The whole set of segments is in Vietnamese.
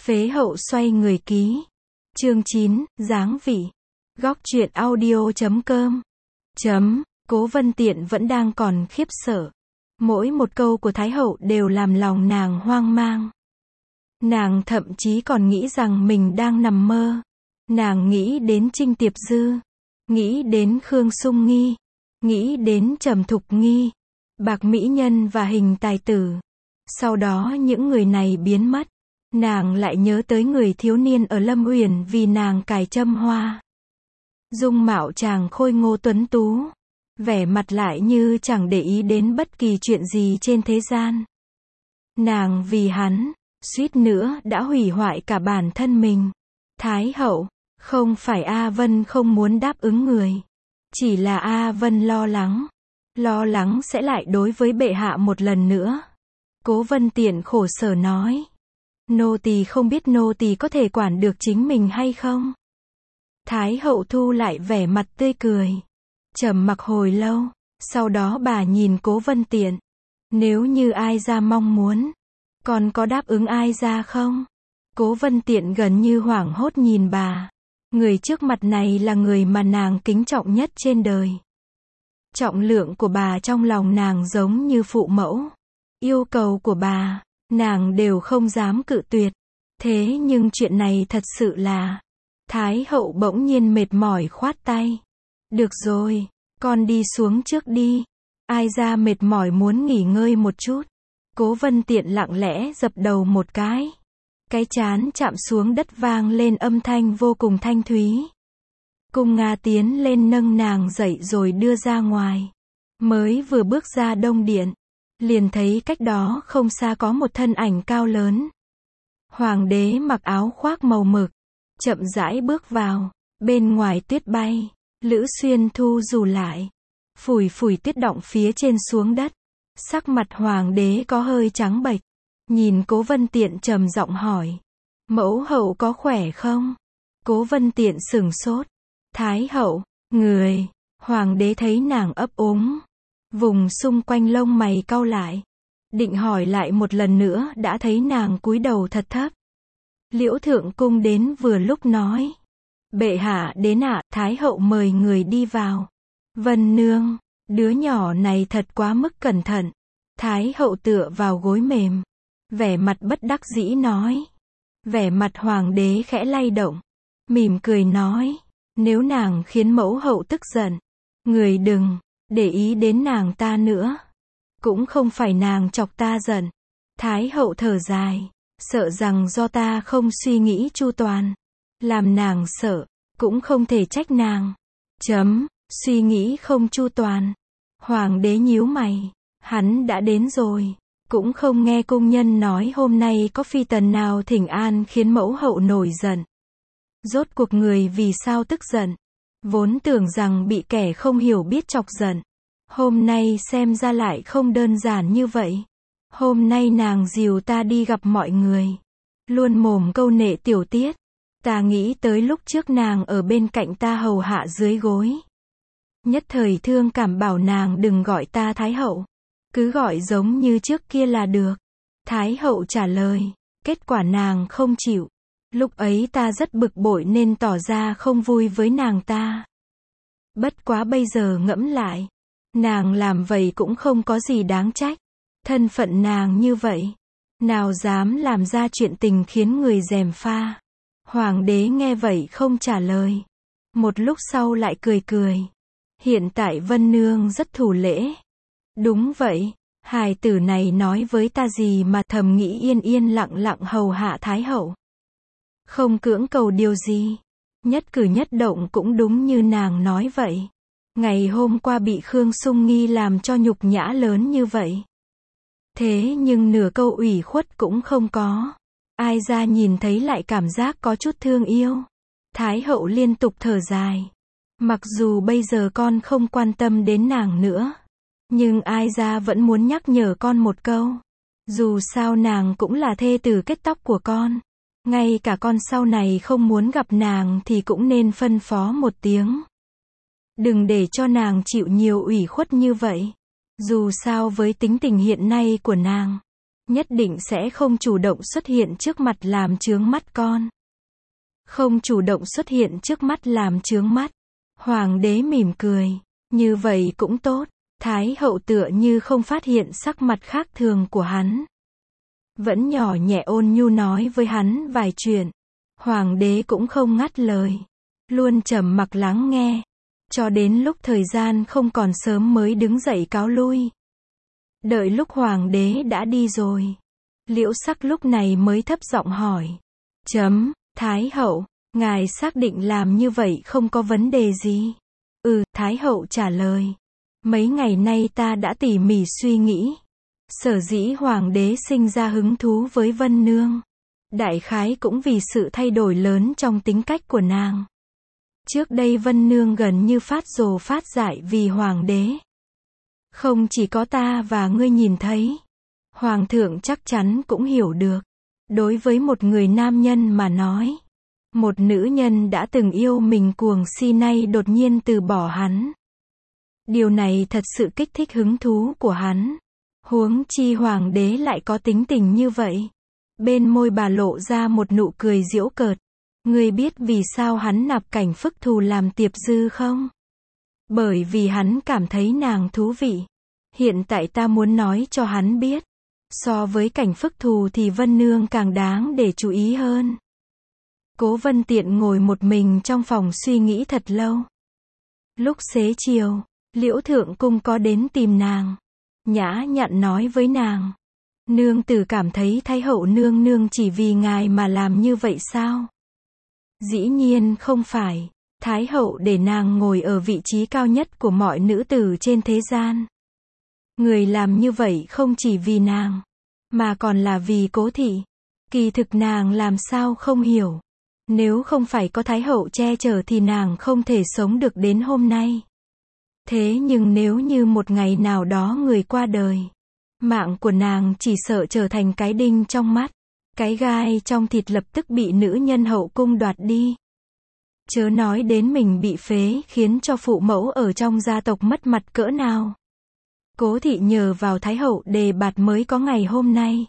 Phế hậu xoay người ký. Chương 9, giáng vị. Góc truyện audio.com. Cố Vân Tiện vẫn đang còn khiếp sợ. Mỗi một câu của Thái hậu đều làm lòng nàng hoang mang. Nàng thậm chí còn nghĩ rằng mình đang nằm mơ. Nàng nghĩ đến Trinh Tiệp Dư, nghĩ đến Khương Sung Nghi, nghĩ đến Trầm Thục Nghi, Bạc Mỹ Nhân và Hình Tài Tử. Sau đó những người này biến mất. Nàng lại nhớ tới người thiếu niên ở Lâm Uyển vì nàng cài châm hoa. Dung mạo chàng khôi ngô tuấn tú, vẻ mặt lại như chẳng để ý đến bất kỳ chuyện gì trên thế gian. Nàng vì hắn, suýt nữa đã hủy hoại cả bản thân mình. Thái hậu, không phải A Vân không muốn đáp ứng người. Chỉ là A Vân lo lắng sẽ lại đối với bệ hạ một lần nữa. Cố Vân Tiện khổ sở nói. Nô tỳ không biết nô tỳ có thể quản được chính mình hay không? Thái hậu thu lại vẻ mặt tươi cười. Trầm mặc hồi lâu, sau đó bà nhìn Cố Vân Tiện. Nếu như ai ra mong muốn, còn có đáp ứng ai ra không? Cố Vân Tiện gần như hoảng hốt nhìn bà. Người trước mặt này là người mà nàng kính trọng nhất trên đời. Trọng lượng của bà trong lòng nàng giống như phụ mẫu. Yêu cầu của bà, nàng đều không dám cự tuyệt. Thế nhưng chuyện này thật sự là... Thái hậu bỗng nhiên mệt mỏi khoát tay. Được rồi, con đi xuống trước đi. Ai ra mệt mỏi muốn nghỉ ngơi một chút. Cố Vân Tiện lặng lẽ dập đầu một cái. Cái trán chạm xuống đất vang lên âm thanh vô cùng thanh thúy. Cung Nga tiến lên nâng nàng dậy rồi đưa ra ngoài. Mới vừa bước ra Đông Điện, liền thấy cách đó không xa có một thân ảnh cao lớn. Hoàng đế mặc áo khoác màu mực, chậm rãi bước vào. Bên ngoài tuyết bay, Lữ Xuyên thu dù lại, phủi phủi tuyết đọng phía trên xuống đất. Sắc mặt hoàng đế có hơi trắng bệch. Nhìn Cố Vân Tiện trầm giọng hỏi. Mẫu hậu có khỏe không? Cố Vân Tiện sửng sốt. Thái hậu, người. Hoàng đế thấy nàng ấp úng. Vùng xung quanh lông mày cau lại. Định hỏi lại một lần nữa đã thấy nàng cúi đầu thật thấp. Liễu Thượng Cung đến vừa lúc nói. Bệ hạ đến ạ. Thái hậu mời người đi vào. Vân nương, đứa nhỏ này thật quá mức cẩn thận. Thái hậu tựa vào gối mềm. Vẻ mặt bất đắc dĩ nói. Vẻ mặt hoàng đế khẽ lay động. Mỉm cười nói. Nếu nàng khiến mẫu hậu tức giận, người đừng để ý đến nàng ta nữa. Cũng không phải nàng chọc ta giận. Thái hậu thở dài. Sợ rằng do ta không suy nghĩ chu toàn. Làm nàng sợ, cũng không thể trách nàng. Suy nghĩ không chu toàn. Hoàng đế nhíu mày. Hắn đã đến rồi. Cũng không nghe cung nhân nói hôm nay có phi tần nào thỉnh an khiến mẫu hậu nổi giận. Rốt cuộc người vì sao tức giận? Vốn tưởng rằng bị kẻ không hiểu biết chọc giận. Hôm nay xem ra lại không đơn giản như vậy. Hôm nay nàng dìu ta đi gặp mọi người. Luôn mồm câu nệ tiểu tiết. Ta nghĩ tới lúc trước nàng ở bên cạnh ta hầu hạ dưới gối. Nhất thời thương cảm bảo nàng đừng gọi ta Thái hậu. Cứ gọi giống như trước kia là được. Thái hậu trả lời. Kết quả nàng không chịu. Lúc ấy ta rất bực bội nên tỏ ra không vui với nàng ta. Bất quá bây giờ ngẫm lại. Nàng làm vậy cũng không có gì đáng trách. Thân phận nàng như vậy. Nào dám làm ra chuyện tình khiến người gièm pha. Hoàng đế nghe vậy không trả lời. Một lúc sau lại cười cười. Hiện tại Vân Nương rất thủ lễ. Đúng vậy. Hài tử này nói với ta gì mà thầm nghĩ yên yên lặng lặng hầu hạ Thái hậu. Không cưỡng cầu điều gì. Nhất cử nhất động cũng đúng như nàng nói vậy. Ngày hôm qua bị Khương Sung Nghi làm cho nhục nhã lớn như vậy. Thế nhưng nửa câu ủy khuất cũng không có. Ai ra nhìn thấy lại cảm giác có chút thương yêu. Thái hậu liên tục thở dài. Mặc dù bây giờ con không quan tâm đến nàng nữa. Nhưng ai ra vẫn muốn nhắc nhở con một câu. Dù sao nàng cũng là thê tử kết tóc của con. Ngay cả con sau này không muốn gặp nàng thì cũng nên phân phó một tiếng. Đừng để cho nàng chịu nhiều ủy khuất như vậy. Dù sao với tính tình hiện nay của nàng, nhất định sẽ không chủ động xuất hiện trước mặt làm chướng mắt con. Không chủ động xuất hiện trước mắt làm chướng mắt. Hoàng đế mỉm cười. Như vậy cũng tốt. Thái hậu tựa như không phát hiện sắc mặt khác thường của hắn. Vẫn nhỏ nhẹ ôn nhu nói với hắn vài chuyện. Hoàng đế cũng không ngắt lời. Luôn trầm mặc lắng nghe. Cho đến lúc thời gian không còn sớm mới đứng dậy cáo lui. Đợi lúc hoàng đế đã đi rồi. Liễu Sắc lúc này mới thấp giọng hỏi. Thái hậu, ngài xác định làm như vậy không có vấn đề gì? Thái hậu trả lời. Mấy ngày nay ta đã tỉ mỉ suy nghĩ. Sở dĩ hoàng đế sinh ra hứng thú với Vân Nương. Đại khái cũng vì sự thay đổi lớn trong tính cách của nàng. Trước đây Vân Nương gần như phát rồ phát dại vì hoàng đế. Không chỉ có ta và ngươi nhìn thấy. Hoàng thượng chắc chắn cũng hiểu được. Đối với một người nam nhân mà nói. Một nữ nhân đã từng yêu mình cuồng si nay đột nhiên từ bỏ hắn. Điều này thật sự kích thích hứng thú của hắn. Huống chi hoàng đế lại có tính tình như vậy. Bên môi bà lộ ra một nụ cười giễu cợt. Ngươi biết vì sao hắn nạp Cảnh Phức Thù làm tiệp dư không? Bởi vì hắn cảm thấy nàng thú vị. Hiện tại ta muốn nói cho hắn biết. So với Cảnh Phức Thù thì Vân Nương càng đáng để chú ý hơn. Cố Vân Tiện ngồi một mình trong phòng suy nghĩ thật lâu. Lúc xế chiều, Liễu Thượng Cung có đến tìm nàng. Nhã nhặn nói với nàng. Nương tử cảm thấy Thái hậu nương nương chỉ vì ngài mà làm như vậy sao? Dĩ nhiên không phải. Thái hậu để nàng ngồi ở vị trí cao nhất của mọi nữ tử trên thế gian. Người làm như vậy không chỉ vì nàng, mà còn là vì Cố thị. Kỳ thực nàng làm sao không hiểu. Nếu không phải có Thái hậu che chở thì nàng không thể sống được đến hôm nay. Thế nhưng nếu như một ngày nào đó người qua đời, mạng của nàng chỉ sợ trở thành cái đinh trong mắt, cái gai trong thịt lập tức bị nữ nhân hậu cung đoạt đi. Chớ nói đến mình bị phế khiến cho phụ mẫu ở trong gia tộc mất mặt cỡ nào. Cố thị nhờ vào Thái hậu đề bạt mới có ngày hôm nay.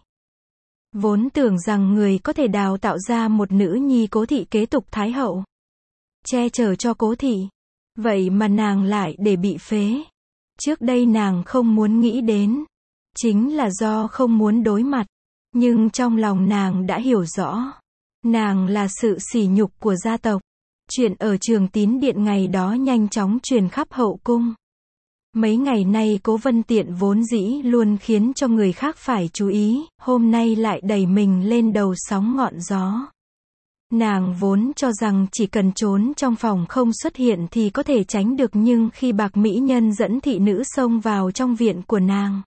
Vốn tưởng rằng người có thể đào tạo ra một nữ nhi Cố thị kế tục Thái hậu, che chở cho Cố thị. Vậy mà nàng lại để bị phế. Trước đây nàng không muốn nghĩ đến. Chính là do không muốn đối mặt. Nhưng trong lòng nàng đã hiểu rõ. Nàng là sự sỉ nhục của gia tộc. Chuyện ở Trường Tín Điện ngày đó nhanh chóng truyền khắp hậu cung. Mấy ngày nay Cố Vân Tiện vốn dĩ luôn khiến cho người khác phải chú ý, hôm nay lại đẩy mình lên đầu sóng ngọn gió. Nàng vốn cho rằng chỉ cần trốn trong phòng không xuất hiện thì có thể tránh được, nhưng khi Bạc Mỹ Nhân dẫn thị nữ xông vào trong viện của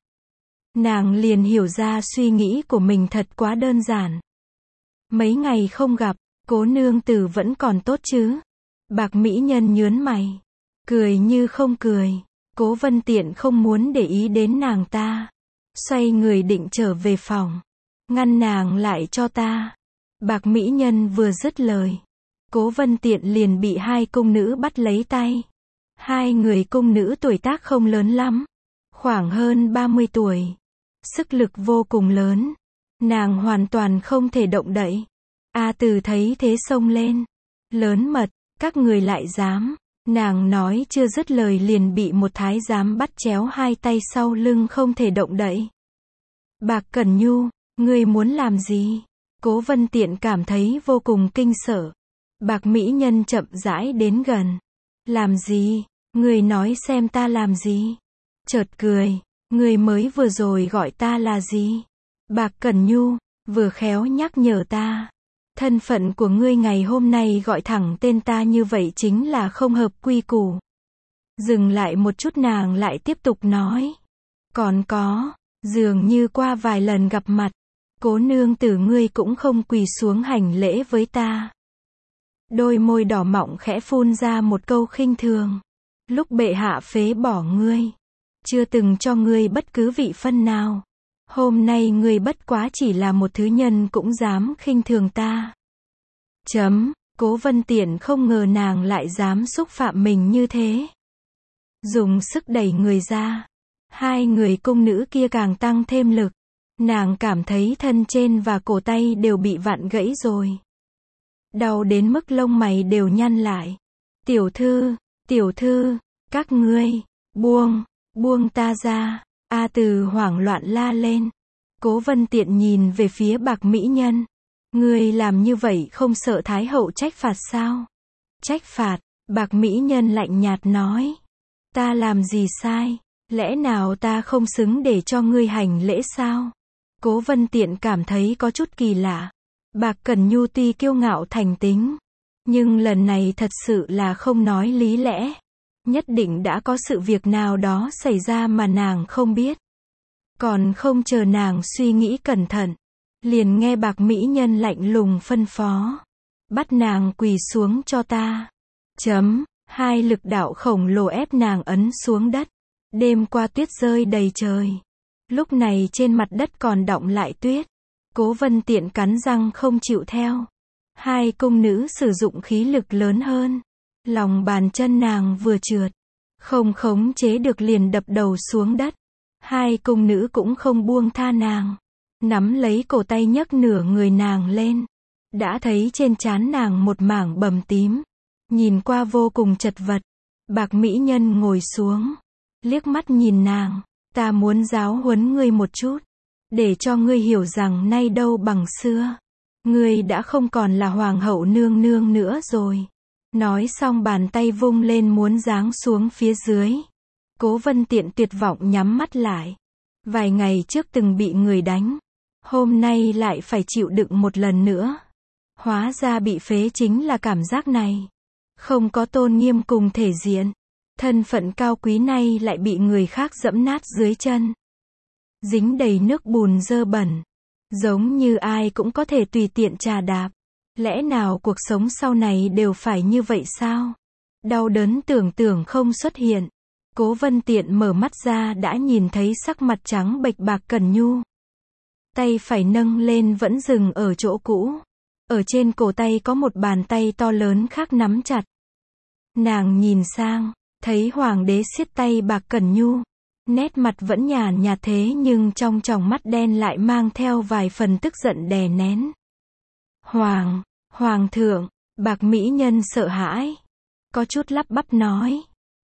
nàng liền hiểu ra suy nghĩ của mình thật quá đơn giản. Mấy ngày không gặp, Cố nương tử vẫn còn tốt chứ? Bạc Mỹ Nhân nhớn mày, cười như không cười. Cố Vân Tiện không muốn để ý đến nàng ta, xoay người định trở về phòng. Ngăn nàng lại cho ta. Bạc Mỹ Nhân vừa dứt lời, Cố Vân Tiện liền bị hai cung nữ bắt lấy tay. Hai người cung nữ tuổi tác không lớn lắm, khoảng hơn 30 tuổi. Sức lực vô cùng lớn. Nàng hoàn toàn không thể động đậy. A Từ thấy thế xông lên. Lớn mật, các người lại dám. Nàng nói chưa dứt lời liền bị một thái giám bắt chéo hai tay sau lưng không thể động đậy. Bạc Cẩn Nhu, ngươi muốn làm gì? Cố Vân Tiện cảm thấy vô cùng kinh sợ. Bạc Mỹ Nhân chậm rãi đến gần. Làm gì? Ngươi nói xem ta làm gì? Chợt cười. Ngươi mới vừa rồi gọi ta là gì? Bạc Cẩn Nhu, vừa khéo nhắc nhở ta. Thân phận của ngươi ngày hôm nay gọi thẳng tên ta như vậy chính là không hợp quy củ. Dừng lại một chút nàng lại tiếp tục nói. Còn có, dường như qua vài lần gặp mặt, Cố nương tử ngươi cũng không quỳ xuống hành lễ với ta. Đôi môi đỏ mọng khẽ phun ra một câu khinh thường. Lúc bệ hạ phế bỏ ngươi, chưa từng cho ngươi bất cứ vị phân nào. Hôm nay ngươi bất quá chỉ là một thứ nhân cũng dám khinh thường ta. Cố Vân Tiện không ngờ nàng lại dám xúc phạm mình như thế. Dùng sức đẩy người ra. Hai người cung nữ kia càng tăng thêm lực. Nàng cảm thấy thân trên và cổ tay đều bị vặn gãy rồi. Đau đến mức lông mày đều nhăn lại. Tiểu thư, các ngươi, buông ta ra. A Từ hoảng loạn la lên. Cố Vân Tiện nhìn về phía Bạc mỹ nhân. Ngươi làm như vậy không sợ Thái hậu trách phạt sao? Trách phạt, Bạc mỹ nhân lạnh nhạt nói. Ta làm gì sai? Lẽ nào ta không xứng để cho ngươi hành lễ sao? Cố Vân Tiện cảm thấy có chút kỳ lạ. Bạc Cẩn Nhu tuy kiêu ngạo thành tính, nhưng lần này thật sự là không nói lý lẽ. Nhất định đã có sự việc nào đó xảy ra mà nàng không biết. Còn không chờ nàng suy nghĩ cẩn thận, liền nghe Bạc mỹ nhân lạnh lùng phân phó. Bắt nàng quỳ xuống cho ta. Hai lực đạo khổng lồ ép nàng ấn xuống đất. Đêm qua tuyết rơi đầy trời. Lúc này trên mặt đất còn đọng lại tuyết. Cố Vân Tiện cắn răng không chịu theo. Hai cung nữ sử dụng khí lực lớn hơn. Lòng bàn chân nàng vừa trượt, không khống chế được liền đập đầu xuống đất. Hai cung nữ cũng không buông tha nàng. Nắm lấy cổ tay nhấc nửa người nàng lên. Đã thấy trên trán nàng một mảng bầm tím. Nhìn qua vô cùng chật vật. Bạc mỹ nhân ngồi xuống. Liếc mắt nhìn nàng. Ta muốn giáo huấn ngươi một chút. Để cho ngươi hiểu rằng nay đâu bằng xưa. Ngươi đã không còn là hoàng hậu nương nương nữa rồi. Nói xong bàn tay vung lên muốn giáng xuống phía dưới. Cố Vân Tiện tuyệt vọng nhắm mắt lại. Vài ngày trước từng bị người đánh. Hôm nay lại phải chịu đựng một lần nữa. Hóa ra bị phế chính là cảm giác này. Không có tôn nghiêm cùng thể diện. Thân phận cao quý này lại bị người khác dẫm nát dưới chân. Dính đầy nước bùn dơ bẩn. Giống như ai cũng có thể tùy tiện trà đạp. Lẽ nào cuộc sống sau này đều phải như vậy sao? Đau đớn tưởng tượng không xuất hiện. Cố Vân Tiện mở mắt ra đã nhìn thấy sắc mặt trắng bệch Bạc Cẩn Nhu. Tay phải nâng lên vẫn dừng ở chỗ cũ. Ở trên cổ tay có một bàn tay to lớn khác nắm chặt. Nàng nhìn sang, thấy hoàng đế siết tay Bạc Cẩn Nhu. Nét mặt vẫn nhàn nhạt thế nhưng trong tròng mắt đen lại mang theo vài phần tức giận đè nén. Hoàng thượng, Bạc mỹ nhân sợ hãi. Có chút lắp bắp nói.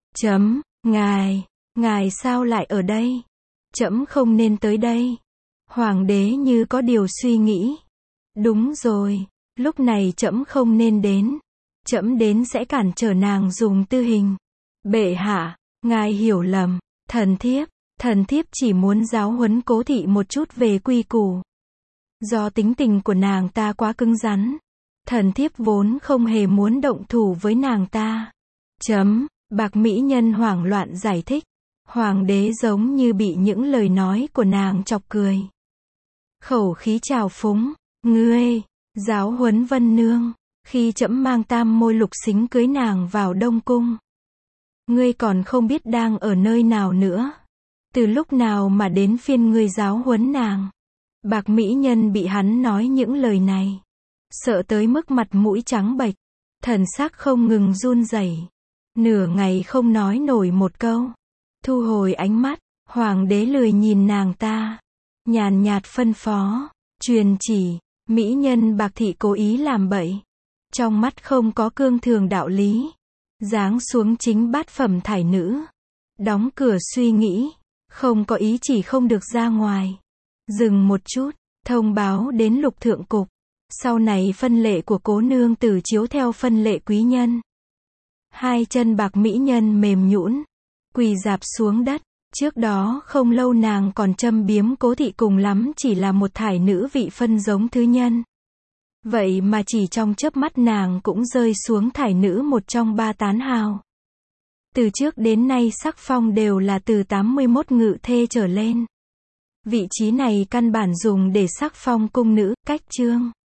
Ngài sao lại ở đây? Trẫm không nên tới đây. Hoàng đế như có điều suy nghĩ. Đúng rồi, lúc này trẫm không nên đến. Trẫm đến sẽ cản trở nàng dùng tư hình. Bệ hạ, ngài hiểu lầm. Thần thiếp chỉ muốn giáo huấn Cố thị một chút về quy củ. Do tính tình của nàng ta quá cứng rắn. Thần thiếp vốn không hề muốn động thủ với nàng ta. Bạc mỹ nhân hoảng loạn giải thích. Hoàng đế giống như bị những lời nói của nàng chọc cười. Khẩu khí trào phúng. Ngươi, giáo huấn Vân Nương. Khi trẫm mang Tam Môi Lục Xính cưới nàng vào Đông Cung. Ngươi còn không biết đang ở nơi nào nữa. Từ lúc nào mà đến phiên ngươi giáo huấn nàng. Bạc mỹ nhân bị hắn nói những lời này. Sợ tới mức mặt mũi trắng bệch. Thần sắc không ngừng run rẩy. Nửa ngày không nói nổi một câu. Thu hồi ánh mắt, hoàng đế lười nhìn nàng ta. Nhàn nhạt phân phó, truyền chỉ, mỹ nhân Bạc thị cố ý làm bậy. Trong mắt không có cương thường đạo lý. Giáng xuống chính bát phẩm thải nữ. Đóng cửa suy nghĩ, không có ý chỉ không được ra ngoài. Dừng một chút, thông báo đến Lục Thượng Cục. Sau này phân lệ của Cố nương tử chiếu theo phân lệ quý nhân. Hai chân Bạc mỹ nhân mềm nhũn, quỳ rạp xuống đất. Trước đó không lâu nàng còn châm biếm Cố thị cùng lắm chỉ là một thải nữ vị phân giống thứ nhân. Vậy mà chỉ trong chớp mắt nàng cũng rơi xuống thải nữ một trong ba tán hào. Từ trước đến nay sắc phong đều là từ 81 ngự thê trở lên. Vị trí này căn bản dùng để sắc phong cung nữ, cách chương.